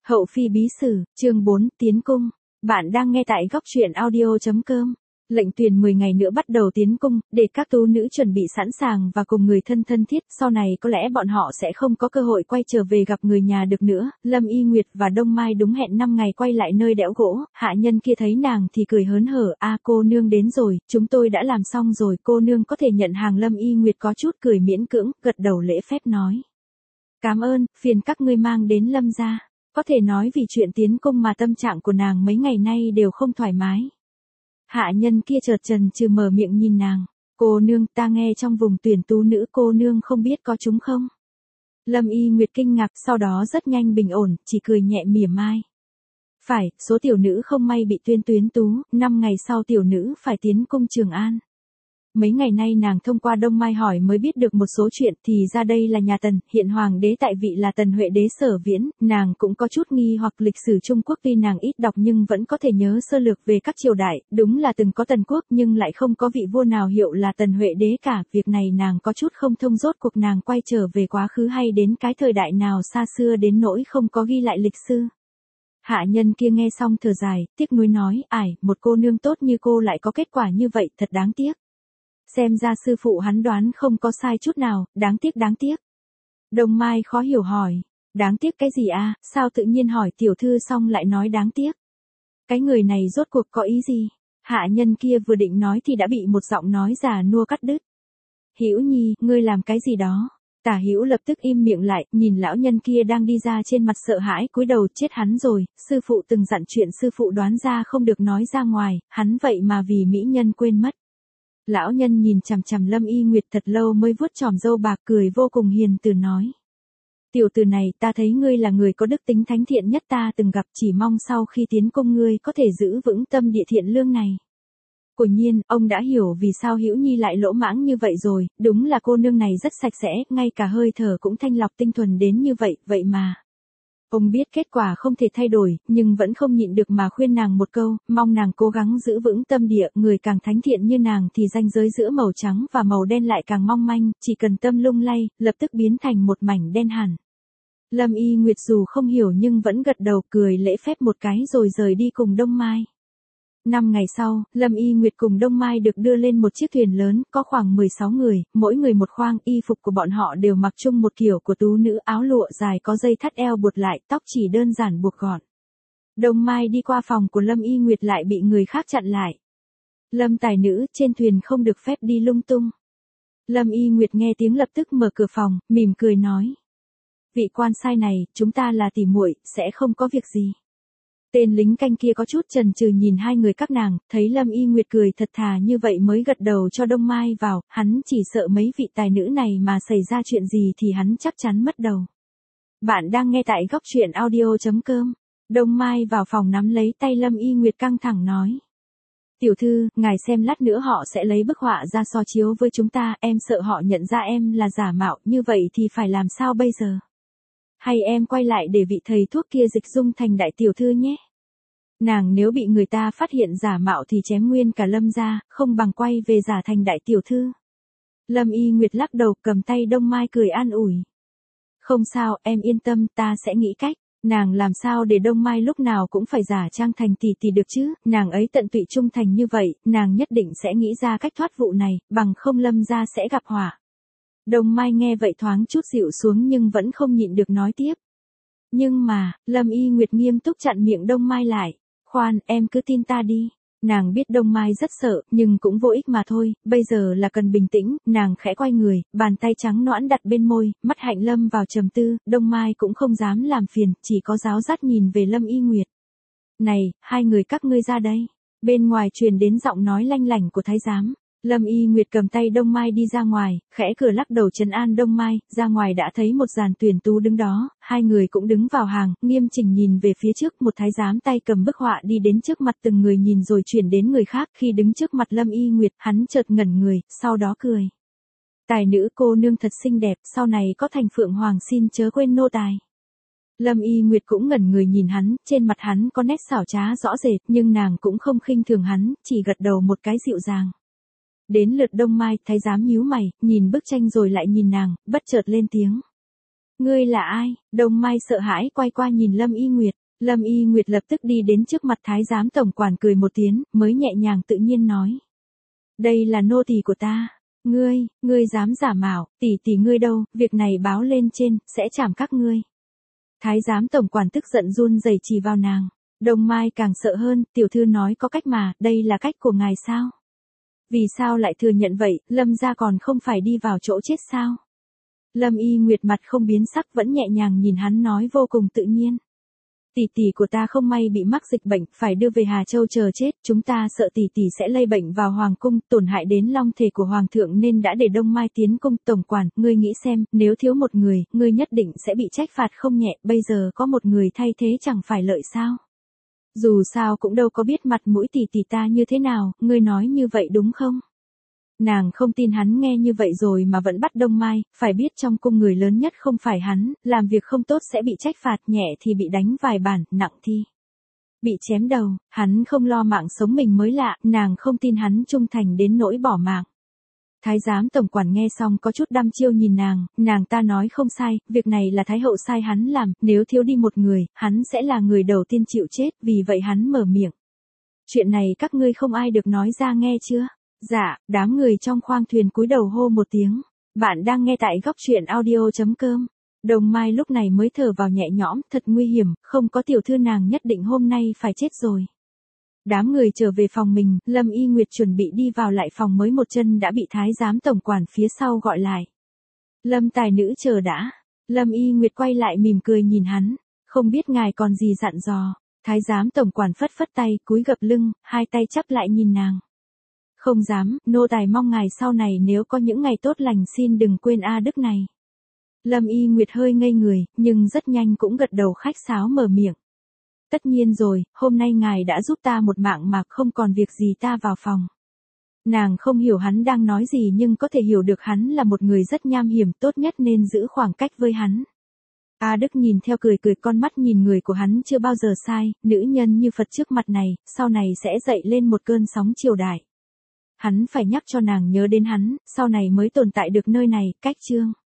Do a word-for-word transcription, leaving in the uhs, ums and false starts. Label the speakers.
Speaker 1: Hậu phi bí sử, chương bốn, tiến cung. Bạn đang nghe tại góc truyện audio chấm com. Lệnh tuyển mười ngày nữa bắt đầu tiến cung, để các tú nữ chuẩn bị sẵn sàng và cùng người thân thân thiết, sau này có lẽ bọn họ sẽ không có cơ hội quay trở về gặp người nhà được nữa. Lâm Y Nguyệt và Đông Mai đúng hẹn năm ngày quay lại nơi đẽo gỗ, hạ nhân kia thấy nàng thì cười hớn hở, a cô nương đến rồi, chúng tôi đã làm xong rồi, cô nương có thể nhận hàng. Lâm Y Nguyệt có chút cười miễn cưỡng, gật đầu lễ phép nói. Cảm ơn, phiền các ngươi mang đến Lâm gia. Có thể nói vì chuyện tiến cung mà tâm trạng của nàng mấy ngày nay đều không thoải mái. Hạ nhân kia chợt chần chừ mở miệng nhìn nàng. Cô nương, ta nghe trong vùng tuyển tú nữ cô nương không biết có chúng không? Lâm Y Nguyệt kinh ngạc, sau đó rất nhanh bình ổn, chỉ cười nhẹ mỉa mai. Phải, số tiểu nữ không may bị tuyên tuyến tú, năm ngày sau tiểu nữ phải tiến cung Trường An. Mấy ngày nay nàng thông qua Đông Mai hỏi mới biết được một số chuyện, thì ra đây là nhà Tần, hiện hoàng đế tại vị là Tần Huệ đế Sở Viễn, nàng cũng có chút nghi hoặc lịch sử Trung Quốc, tuy nàng ít đọc nhưng vẫn có thể nhớ sơ lược về các triều đại, đúng là từng có Tần quốc nhưng lại không có vị vua nào hiệu là Tần Huệ đế cả, việc này nàng có chút không thông, rốt cuộc nàng quay trở về quá khứ hay đến cái thời đại nào xa xưa đến nỗi không có ghi lại lịch sử. Hạ nhân kia nghe xong thở dài, tiếc nuối nói, ải, một cô nương tốt như cô lại có kết quả như vậy, thật đáng tiếc. Xem ra sư phụ hắn đoán không có sai chút nào, đáng tiếc đáng tiếc. Đông Mai khó hiểu hỏi, đáng tiếc cái gì à, sao tự nhiên hỏi tiểu thư xong lại nói đáng tiếc. Cái người này rốt cuộc có ý gì? Hạ nhân kia vừa định nói thì đã bị một giọng nói già nua cắt đứt. Hữu Nhi, ngươi làm cái gì đó? Tả Hữu lập tức im miệng lại, nhìn lão nhân kia đang đi ra trên mặt sợ hãi, cúi đầu, chết hắn rồi, sư phụ từng dặn chuyện sư phụ đoán ra không được nói ra ngoài, hắn vậy mà vì mỹ nhân quên mất. Lão nhân nhìn chằm chằm Lâm Y Nguyệt thật lâu mới vuốt chòm râu bạc, cười vô cùng hiền từ nói. Tiểu tử này, ta thấy ngươi là người có đức tính thánh thiện nhất ta từng gặp, chỉ mong sau khi tiến cung ngươi có thể giữ vững tâm địa thiện lương này. Quả nhiên, ông đã hiểu vì sao Hữu Nhi lại lỗ mãng như vậy rồi, đúng là cô nương này rất sạch sẽ, ngay cả hơi thở cũng thanh lọc tinh thuần đến như vậy, vậy mà. Ông biết kết quả không thể thay đổi, nhưng vẫn không nhịn được mà khuyên nàng một câu, mong nàng cố gắng giữ vững tâm địa, người càng thánh thiện như nàng thì ranh giới giữa màu trắng và màu đen lại càng mong manh, chỉ cần tâm lung lay, lập tức biến thành một mảnh đen hẳn. Lâm Y Nguyệt dù không hiểu nhưng vẫn gật đầu cười lễ phép một cái rồi rời đi cùng Đông Mai. Năm ngày sau, Lâm Y Nguyệt cùng Đông Mai được đưa lên một chiếc thuyền lớn, có khoảng mười sáu người, mỗi người một khoang, y phục của bọn họ đều mặc chung một kiểu của tú nữ, áo lụa dài có dây thắt eo buộc lại, tóc chỉ đơn giản buộc gọn. Đông Mai đi qua phòng của Lâm Y Nguyệt lại bị người khác chặn lại. Lâm tài nữ, trên thuyền không được phép đi lung tung. Lâm Y Nguyệt nghe tiếng lập tức mở cửa phòng, mỉm cười nói. Vị quan sai này, chúng ta là tỉ muội, sẽ không có việc gì. Tên lính canh kia có chút chần chừ nhìn hai người các nàng, thấy Lâm Y Nguyệt cười thật thà như vậy mới gật đầu cho Đông Mai vào, hắn chỉ sợ mấy vị tài nữ này mà xảy ra chuyện gì thì hắn chắc chắn mất đầu. Bạn đang nghe tại góc truyện audio chấm com. Đông Mai vào phòng nắm lấy tay Lâm Y Nguyệt căng thẳng nói. Tiểu thư, ngài xem lát nữa họ sẽ lấy bức họa ra so chiếu với chúng ta, em sợ họ nhận ra em là giả mạo, như vậy thì phải làm sao bây giờ? Hay em quay lại để vị thầy thuốc kia dịch dung thành đại tiểu thư nhé? Nàng nếu bị người ta phát hiện giả mạo thì chém nguyên cả Lâm gia, không bằng quay về giả thành đại tiểu thư. Lâm Y Nguyệt lắc đầu cầm tay Đông Mai cười an ủi. Không sao, em yên tâm, ta sẽ nghĩ cách. Nàng làm sao để Đông Mai lúc nào cũng phải giả trang thành tỷ tỷ được chứ, nàng ấy tận tụy trung thành như vậy, nàng nhất định sẽ nghĩ ra cách thoát vụ này, bằng không Lâm gia sẽ gặp họa. Đông Mai nghe vậy thoáng chút dịu xuống nhưng vẫn không nhịn được nói tiếp. Nhưng mà, Lâm Y Nguyệt nghiêm túc chặn miệng Đông Mai lại. Khoan, em cứ tin ta đi. Nàng biết Đông Mai rất sợ, nhưng cũng vô ích mà thôi, bây giờ là cần bình tĩnh, nàng khẽ quay người, bàn tay trắng nõn đặt bên môi, mắt hạnh lâm vào trầm tư, Đông Mai cũng không dám làm phiền, chỉ có giáo dắt nhìn về Lâm Y Nguyệt. Này, hai người các ngươi ra đây. Bên ngoài truyền đến giọng nói lanh lảnh của thái giám. Lâm Y Nguyệt cầm tay Đông Mai đi ra ngoài, khẽ cửa lắc đầu trấn an Đông Mai, ra ngoài đã thấy một dàn tuyển tú đứng đó, hai người cũng đứng vào hàng, nghiêm chỉnh nhìn về phía trước, một thái giám tay cầm bức họa đi đến trước mặt từng người nhìn rồi chuyển đến người khác, khi đứng trước mặt Lâm Y Nguyệt, hắn chợt ngẩn người, sau đó cười. Tài nữ cô nương thật xinh đẹp, sau này có thành phượng hoàng xin chớ quên nô tài. Lâm Y Nguyệt cũng ngẩn người nhìn hắn, trên mặt hắn có nét xảo trá rõ rệt, nhưng nàng cũng không khinh thường hắn, chỉ gật đầu một cái dịu dàng. Đến lượt Đông Mai, thái giám nhíu mày, nhìn bức tranh rồi lại nhìn nàng, bất chợt lên tiếng. Ngươi là ai? Đông Mai sợ hãi quay qua nhìn Lâm Y Nguyệt. Lâm Y Nguyệt lập tức đi đến trước mặt thái giám tổng quản cười một tiếng, mới nhẹ nhàng tự nhiên nói. Đây là nô tỳ của ta. Ngươi, ngươi dám giả mạo, tỷ tỷ ngươi đâu, việc này báo lên trên, sẽ trảm các ngươi. Thái giám tổng quản tức giận run rẩy chỉ vào nàng. Đông Mai càng sợ hơn, tiểu thư nói có cách mà, đây là cách của ngài sao? Vì sao lại thừa nhận vậy, Lâm gia còn không phải đi vào chỗ chết sao? Lâm Y Nguyệt mặt không biến sắc vẫn nhẹ nhàng nhìn hắn nói vô cùng tự nhiên. Tỷ tỷ của ta không may bị mắc dịch bệnh, phải đưa về Hà Châu chờ chết, chúng ta sợ tỷ tỷ sẽ lây bệnh vào hoàng cung, tổn hại đến long thể của hoàng thượng nên đã để Đông Mai tiến cung. Tổng quản, ngươi nghĩ xem, nếu thiếu một người, ngươi nhất định sẽ bị trách phạt không nhẹ, bây giờ có một người thay thế chẳng phải lợi sao? Dù sao cũng đâu có biết mặt mũi tỷ tỷ ta như thế nào, ngươi nói như vậy đúng không? Nàng không tin hắn nghe như vậy rồi mà vẫn bắt Đông Mai, phải biết trong cung người lớn nhất không phải hắn, làm việc không tốt sẽ bị trách phạt, nhẹ thì bị đánh vài bản, nặng thì bị chém đầu, hắn không lo mạng sống mình mới lạ, nàng không tin hắn trung thành đến nỗi bỏ mạng. Thái giám tổng quản nghe xong có chút đăm chiêu nhìn nàng, nàng ta nói không sai, việc này là Thái hậu sai hắn làm, nếu thiếu đi một người, hắn sẽ là người đầu tiên chịu chết, vì vậy hắn mở miệng. Chuyện này các ngươi không ai được nói ra nghe chưa? Dạ, đám người trong khoang thuyền cúi đầu hô một tiếng. Bạn đang nghe tại góc truyện audio chấm com. Đồng Mai lúc này mới thở vào nhẹ nhõm, thật nguy hiểm, không có tiểu thư nàng nhất định hôm nay phải chết rồi. Đám người trở về phòng mình, Lâm Y Nguyệt chuẩn bị đi vào lại phòng mới một chân đã bị thái giám tổng quản phía sau gọi lại. Lâm tài nữ chờ đã. Lâm Y Nguyệt quay lại mỉm cười nhìn hắn, không biết ngài còn gì dặn dò. Thái giám tổng quản phất phất tay, cúi gập lưng, hai tay chắp lại nhìn nàng. Không dám, nô tài mong ngài sau này nếu có những ngày tốt lành xin đừng quên A Đức này. Lâm Y Nguyệt hơi ngây người, nhưng rất nhanh cũng gật đầu khách sáo mở miệng. Tất nhiên rồi, hôm nay ngài đã giúp ta một mạng mà không còn việc gì ta vào phòng. Nàng không hiểu hắn đang nói gì nhưng có thể hiểu được hắn là một người rất nham hiểm, tốt nhất nên giữ khoảng cách với hắn. A Đức nhìn theo cười cười, con mắt nhìn người của hắn chưa bao giờ sai, nữ nhân như Phật trước mặt này, sau này sẽ dậy lên một cơn sóng triều đại. Hắn phải nhắc cho nàng nhớ đến hắn, sau này mới tồn tại được nơi này, cách chương.